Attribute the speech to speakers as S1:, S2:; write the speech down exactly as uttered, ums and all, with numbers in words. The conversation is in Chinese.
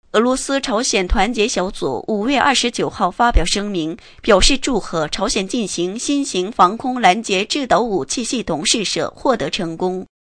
S1: 俄罗斯朝鲜团结小组五月二十九号发表声明，表示祝贺朝鲜进行新型防空拦截制导武器系统试射获得成功。